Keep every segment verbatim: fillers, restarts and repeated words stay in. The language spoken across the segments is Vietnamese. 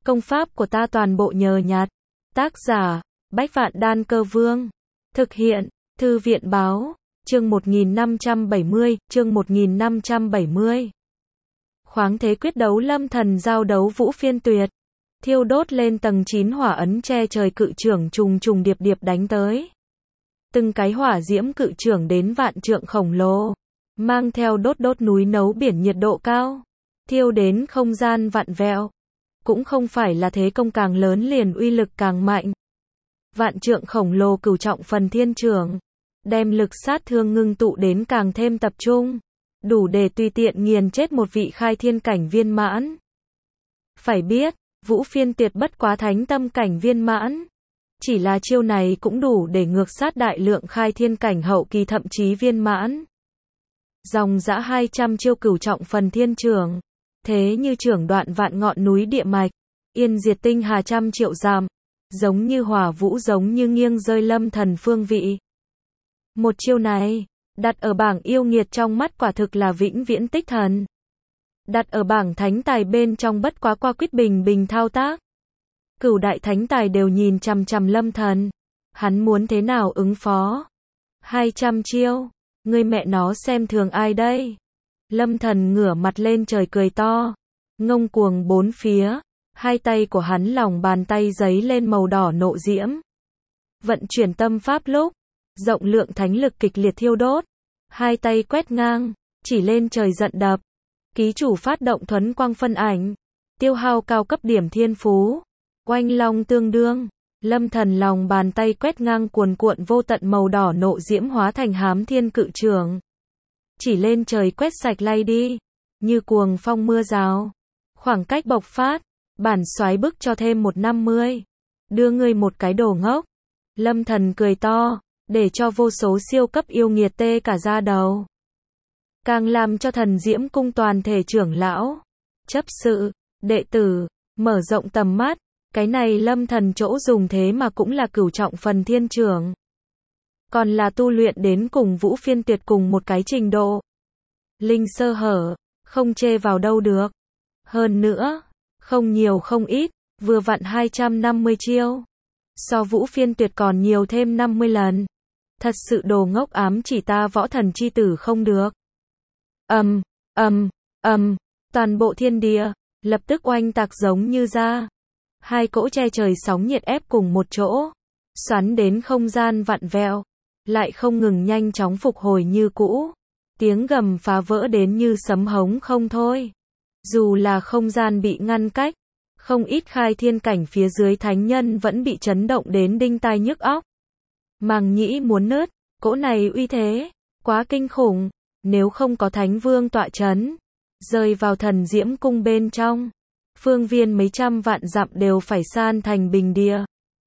Công pháp của ta toàn bộ nhờ nhặt. Tác giả, Bách Vạn Đan Cơ Vương. Thực hiện, Thư viện Báo. Chương một nghìn năm trăm bảy mươi, chương một nghìn năm trăm bảy mươi. Khoáng thế quyết đấu lâm thần giao đấu Vũ Phiên Tuyệt. Thiêu đốt lên tầng chín hỏa ấn che trời cự trưởng trùng trùng điệp điệp đánh tới. Từng cái hỏa diễm cự trưởng đến vạn trượng khổng lồ, mang theo đốt đốt núi nấu biển nhiệt độ cao, thiêu đến không gian vặn vẹo. Cũng không phải là thế công càng lớn liền uy lực càng mạnh. Vạn trượng khổng lồ cửu trọng phần thiên trưởng, đem lực sát thương ngưng tụ đến càng thêm tập trung, đủ để tùy tiện nghiền chết một vị khai thiên cảnh viên mãn. Phải biết, Vũ Phiên Tuyệt bất quá thánh tâm cảnh viên mãn. Chỉ là chiêu này cũng đủ để ngược sát đại lượng khai thiên cảnh hậu kỳ thậm chí viên mãn. Dòng dã hai trăm chiêu cửu trọng phần thiên trưởng, thế như trưởng đoạn vạn ngọn núi địa mạch, yên diệt tinh hà trăm triệu dặm, giống như hỏa vũ giống như nghiêng rơi lâm thần phương vị. Một chiêu này, đặt ở bảng yêu nghiệt trong mắt quả thực là vĩnh viễn tích thần. Đặt ở bảng thánh tài bên trong bất quá qua quyết bình bình thao tác. Cửu đại thánh tài đều nhìn chằm chằm lâm thần. Hắn muốn thế nào ứng phó? hai trăm chiêu, ngươi mẹ nó xem thường ai đây? Lâm thần ngửa mặt lên trời cười to, ngông cuồng bốn phía, hai tay của hắn lòng bàn tay giấy lên màu đỏ nộ diễm. Vận chuyển tâm pháp lúc, rộng lượng thánh lực kịch liệt thiêu đốt, hai tay quét ngang, chỉ lên trời giận đập. Ký chủ phát động thuấn quang phân ảnh, tiêu hao cao cấp điểm thiên phú, oanh long tương đương. Lâm thần lòng bàn tay quét ngang cuồn cuộn vô tận màu đỏ nộ diễm hóa thành hám thiên cự trường. Chỉ lên trời quét sạch lay đi, như cuồng phong mưa rào. Khoảng cách bộc phát, bản soái bức cho thêm một năm mươi. Đưa ngươi một cái đồ ngốc. Lâm thần cười to, để cho vô số siêu cấp yêu nghiệt tê cả da đầu. Càng làm cho thần diễm cung toàn thể trưởng lão, chấp sự, đệ tử, mở rộng tầm mắt. Cái này lâm thần chỗ dùng thế mà cũng là cửu trọng phần thiên trưởng. Còn là tu luyện đến cùng Vũ Phiên Tuyệt cùng một cái trình độ. Linh sơ hở, không chê vào đâu được. Hơn nữa, không nhiều không ít, vừa vặn hai trăm năm mươi chiêu. So Vũ Phiên Tuyệt còn nhiều thêm năm mươi lần. Thật sự đồ ngốc ám chỉ ta võ thần chi tử không được. Ầm, ầm, ầm, toàn bộ thiên địa lập tức oanh tạc giống như ra. Hai cỗ che trời sóng nhiệt ép cùng một chỗ, xoắn đến không gian vặn vẹo, lại không ngừng nhanh chóng phục hồi như cũ. Tiếng gầm phá vỡ đến như sấm hống không thôi. Dù là không gian bị ngăn cách, không ít khai thiên cảnh phía dưới thánh nhân vẫn bị chấn động đến đinh tai nhức óc. Màng nhĩ muốn nứt, cỗ này uy thế, quá kinh khủng, nếu không có thánh vương tọa chấn, rơi vào thần diễm cung bên trong, phương viên mấy trăm vạn dặm đều phải san thành bình địa.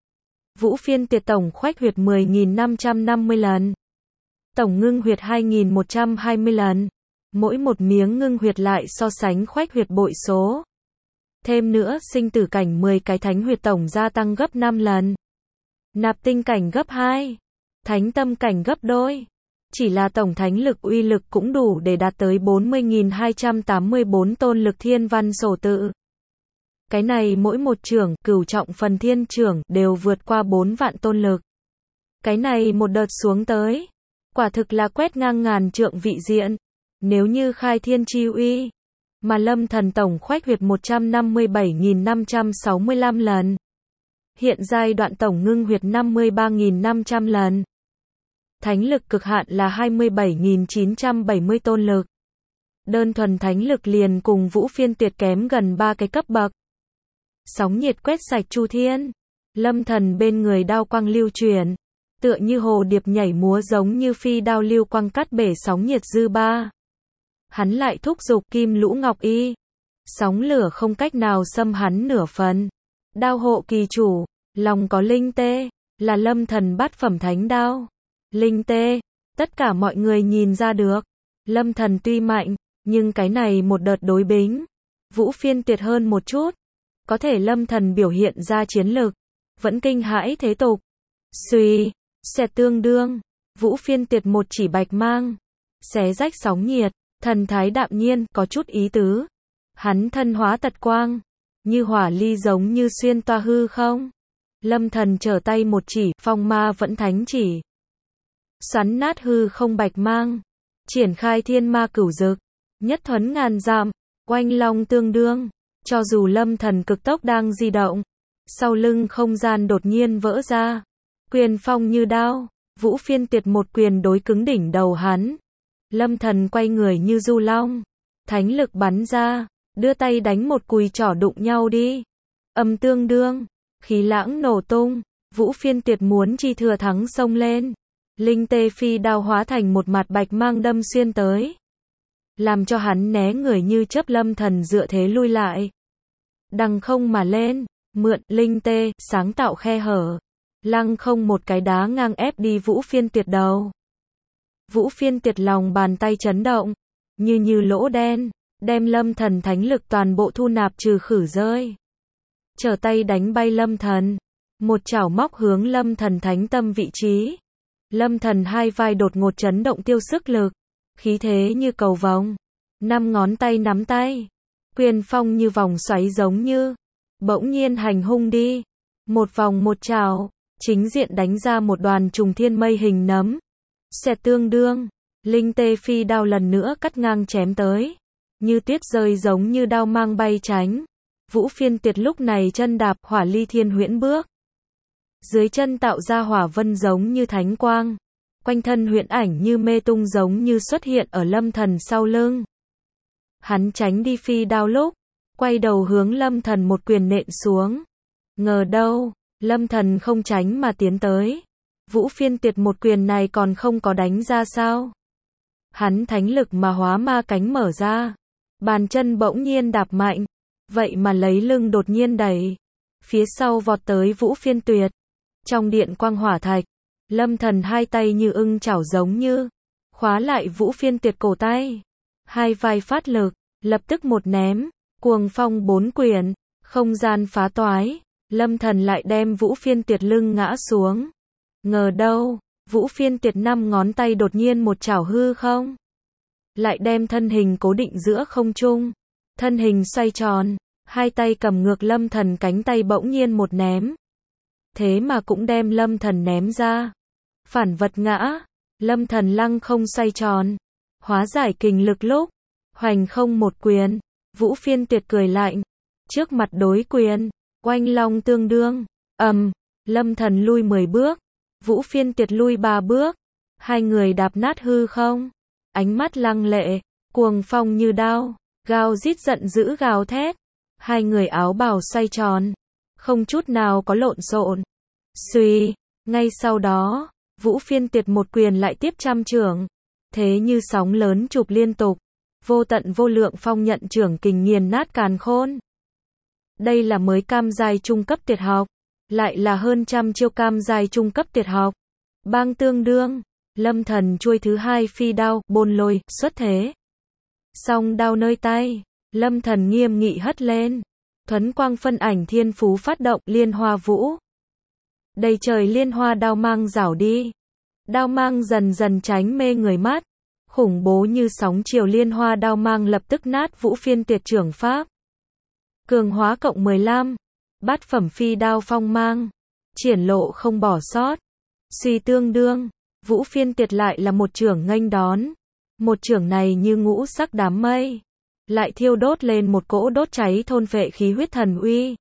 Vũ Phiên Tuyệt tổng khoách huyệt mười nghìn năm trăm năm mươi lần. Tổng ngưng huyệt hai nghìn một trăm hai mươi lần. Mỗi một miếng ngưng huyệt lại so sánh khoách huyệt bội số. Thêm nữa sinh tử cảnh mười cái thánh huyệt tổng gia tăng gấp năm lần. Nạp tinh cảnh gấp hai. Thánh tâm cảnh gấp đôi. Chỉ là tổng thánh lực uy lực cũng đủ để đạt tới bốn mươi nghìn hai trăm tám mươi bốn tôn lực thiên văn sổ tự. Cái này mỗi một trưởng, cửu trọng phần thiên trưởng, đều vượt qua bốn vạn tôn lực. Cái này một đợt xuống tới, quả thực là quét ngang ngàn trượng vị diện. Nếu như khai thiên chi uy, mà lâm thần tổng khoách huyệt một trăm năm mươi bảy nghìn năm trăm sáu mươi lăm lần. Hiện giai đoạn tổng ngưng huyệt năm mươi ba nghìn năm trăm lần. Thánh lực cực hạn là hai mươi bảy nghìn chín trăm bảy mươi tôn lực. Đơn thuần thánh lực liền cùng Vũ Phiên Tuyệt kém gần ba cái cấp bậc. Sóng nhiệt quét sạch chu thiên. Lâm thần bên người đao quang lưu chuyển, tựa như hồ điệp nhảy múa giống như phi đao lưu quang cắt bể sóng nhiệt dư ba. Hắn lại thúc giục kim lũ ngọc y. Sóng lửa không cách nào xâm hắn nửa phần. Đao hộ kỳ chủ, lòng có linh tê, là lâm thần bát phẩm thánh đao. Linh tê, tất cả mọi người nhìn ra được. Lâm thần tuy mạnh, nhưng cái này một đợt đối bính. Vũ Phiên Tuyệt hơn một chút. Có thể lâm thần biểu hiện ra chiến lực, vẫn kinh hãi thế tục. Xuy, xẹt tương đương, Vũ Phiên Tuyệt một chỉ bạch mang, xé rách sóng nhiệt, thần thái đạm nhiên, có chút ý tứ. Hắn thân hóa tật quang, như hỏa ly giống như xuyên toa hư không. Lâm Thần trở tay một chỉ, phong ma vẫn thánh chỉ. Xoắn nát hư không bạch mang, triển khai thiên ma cửu dực, nhất thuấn ngàn dặm, oanh long tương đương. Cho dù Lâm Thần cực tốc đang di động, sau lưng không gian đột nhiên vỡ ra, quyền phong như đao, Vũ Phiên Tuyệt một quyền đối cứng đỉnh đầu hắn. Lâm Thần quay người như du long, thánh lực bắn ra, đưa tay đánh một cùi trỏ đụng nhau đi. Âm tương đương, khí lãng nổ tung, Vũ Phiên Tuyệt muốn chi thừa thắng xông lên. Linh tê phi đao hóa thành một mặt bạch mang đâm xuyên tới, làm cho hắn né người như chớp. Lâm Thần dựa thế lui lại, đằng không mà lên, mượn linh tê sáng tạo khe hở, lăng không một cái đá ngang ép đi Vũ Phiên Tuyệt đầu. Vũ Phiên Tuyệt lòng bàn tay chấn động, như như lỗ đen, đem Lâm Thần thánh lực toàn bộ thu nạp trừ khử rơi. Trở tay đánh bay Lâm Thần, một chảo móc hướng Lâm Thần thánh tâm vị trí. Lâm Thần hai vai đột ngột chấn động tiêu sức lực, khí thế như cầu vồng, năm ngón tay nắm tay, quyền phong như vòng xoáy giống như, bỗng nhiên hành hung đi, một vòng một chảo, chính diện đánh ra một đoàn trùng thiên mây hình nấm. Xẹt tương đương, linh tê phi đao lần nữa cắt ngang chém tới, như tuyết rơi giống như đao mang bay tránh. Vũ Phiên Tuyệt lúc này chân đạp hỏa ly thiên huyễn bước, dưới chân tạo ra hỏa vân giống như thánh quang, quanh thân huyễn ảnh như mê tung giống như xuất hiện ở Lâm Thần sau lưng. Hắn tránh đi phi đao lúc, quay đầu hướng Lâm Thần một quyền nện xuống. Ngờ đâu, Lâm Thần không tránh mà tiến tới. Vũ Phiên Tuyệt một quyền này còn không có đánh ra sao. Hắn thánh lực mà hóa ma cánh mở ra, bàn chân bỗng nhiên đạp mạnh, vậy mà lấy lưng đột nhiên đẩy, phía sau vọt tới Vũ Phiên Tuyệt. Trong điện quang hỏa thạch, Lâm Thần hai tay như ưng chảo giống như, khóa lại Vũ Phiên Tuyệt cổ tay. Hai vai phát lực, lập tức một ném, cuồng phong bốn quyền, không gian phá toái, Lâm Thần lại đem Vũ Phiên Tuyệt lưng ngã xuống. Ngờ đâu, Vũ Phiên Tuyệt năm ngón tay đột nhiên một chảo hư không, lại đem thân hình cố định giữa không trung, thân hình xoay tròn, hai tay cầm ngược Lâm Thần cánh tay bỗng nhiên một ném, thế mà cũng đem Lâm Thần ném ra. Phản vật ngã, Lâm Thần lăng không xoay tròn, hóa giải kình lực lúc, hoành không một quyền, Vũ Phiên Tuyệt cười lạnh, trước mặt đối quyền, oanh long tương đương, ầm, um, Lâm Thần lui mười bước, Vũ Phiên Tuyệt lui ba bước, hai người đạp nát hư không, ánh mắt lăng lệ, cuồng phong như đao, gào rít giận dữ gào thét, hai người áo bào xoay tròn, không chút nào có lộn xộn. Xuy, ngay sau đó, Vũ Phiên Tuyệt một quyền lại tiếp trăm chưởng, thế như sóng lớn chụp liên tục, vô tận vô lượng phong nhận chưởng kình nghiền nát càn khôn. Đây là mới cam giai trung cấp tuyệt học, lại là hơn trăm chiêu cam giai trung cấp tuyệt học. Bang tương đương, Lâm Thần chuôi thứ hai phi đao, bôn lôi, xuất thế. Song đao nơi tay, Lâm Thần nghiêm nghị hất lên, thuấn quang phân ảnh thiên phú phát động, liên hoa vũ. Đầy trời liên hoa đao mang rảo đi. Đao mang dần dần tránh mê người mắt, khủng bố như sóng chiều liên hoa đao mang lập tức nát Vũ Phiên Tuyệt trưởng pháp. Cường hóa cộng mười lăm, bát phẩm phi đao phong mang, triển lộ không bỏ sót. Suy tương đương, Vũ Phiên Tuyệt lại là một chưởng nghênh đón. Một chưởng này như ngũ sắc đám mây, lại thiêu đốt lên một cỗ đốt cháy thôn phệ khí huyết thần uy.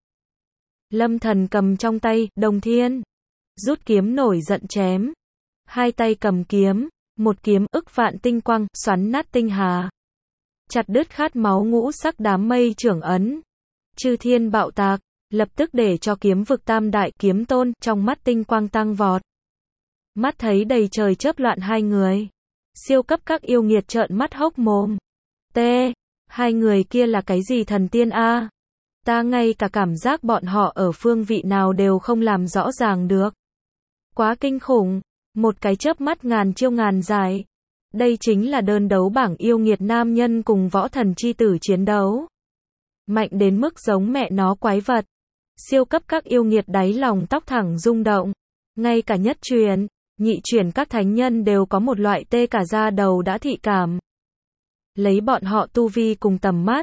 Lâm Thần cầm trong tay Đồng Thiên, rút kiếm nổi giận chém. Hai tay cầm kiếm, một kiếm ức vạn tinh quang, xoắn nát tinh hà. Chặt đứt khát máu ngũ sắc đám mây trưởng ấn. Chư thiên bạo tạc, lập tức để cho kiếm vực tam đại kiếm tôn trong mắt tinh quang tăng vọt. Mắt thấy đầy trời chớp loạn hai người. Siêu cấp các yêu nghiệt trợn mắt hốc mồm. T, hai người kia là cái gì thần tiên a? Ta ngay cả cảm giác bọn họ ở phương vị nào đều không làm rõ ràng được. Quá kinh khủng, một cái chớp mắt ngàn chiêu ngàn giải. Đây chính là đơn đấu bảng yêu nghiệt nam nhân cùng võ thần chi tử chiến đấu. Mạnh đến mức giống mẹ nó quái vật. Siêu cấp các yêu nghiệt đáy lòng tóc thẳng rung động. Ngay cả nhất truyền, nhị truyền các thánh nhân đều có một loại tê cả da đầu đã thị cảm. Lấy bọn họ tu vi cùng tầm mắt,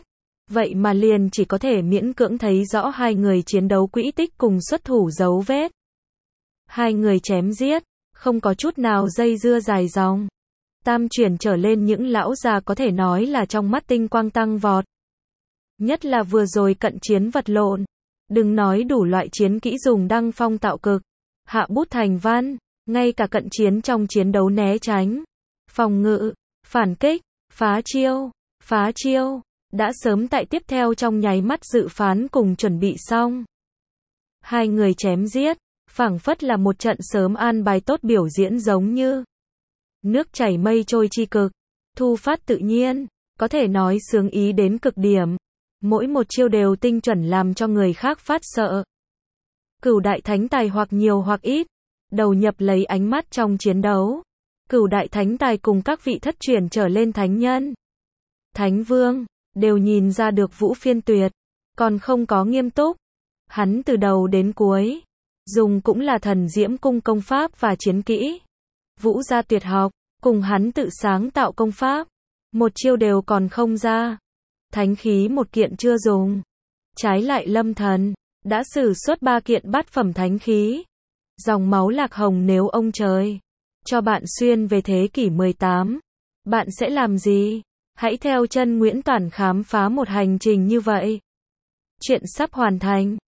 Vậy mà liền chỉ có thể miễn cưỡng thấy rõ hai người chiến đấu quỹ tích cùng xuất thủ dấu vết. Hai người chém giết, không có chút nào dây dưa dài dòng. Tam chuyển trở lên những lão già có thể nói là trong mắt tinh quang tăng vọt. Nhất là vừa rồi cận chiến vật lộn. Đừng nói đủ loại chiến kỹ dùng đăng phong tạo cực, hạ bút thành văn, ngay cả cận chiến trong chiến đấu né tránh, phòng ngự, phản kích, phá chiêu, phá chiêu, đã sớm tại tiếp theo trong nháy mắt dự phán cùng chuẩn bị xong. Hai người chém giết, phảng phất là một trận sớm an bài tốt biểu diễn giống như nước chảy mây trôi chi cực, thu phát tự nhiên, có thể nói sướng ý đến cực điểm. Mỗi một chiêu đều tinh chuẩn làm cho người khác phát sợ. Cửu đại thánh tài hoặc nhiều hoặc ít, đầu nhập lấy ánh mắt trong chiến đấu. Cửu đại thánh tài cùng các vị thất truyền trở lên thánh nhân, thánh vương, đều nhìn ra được Vũ Phiên tuyệt, còn không có nghiêm túc. Hắn từ đầu đến cuối, dùng cũng là thần diễm cung công pháp và chiến kỹ. Vũ gia tuyệt học, cùng hắn tự sáng tạo công pháp, một chiêu đều còn không ra. Thánh khí một kiện chưa dùng. Trái lại Lâm Thần, đã sử xuất ba kiện bát phẩm thánh khí. Dòng máu lạc hồng nếu ông trời cho bạn xuyên về thế kỷ mười tám, bạn sẽ làm gì? Hãy theo chân Nguyễn Toản khám phá một hành trình như vậy. Chuyện sắp hoàn thành.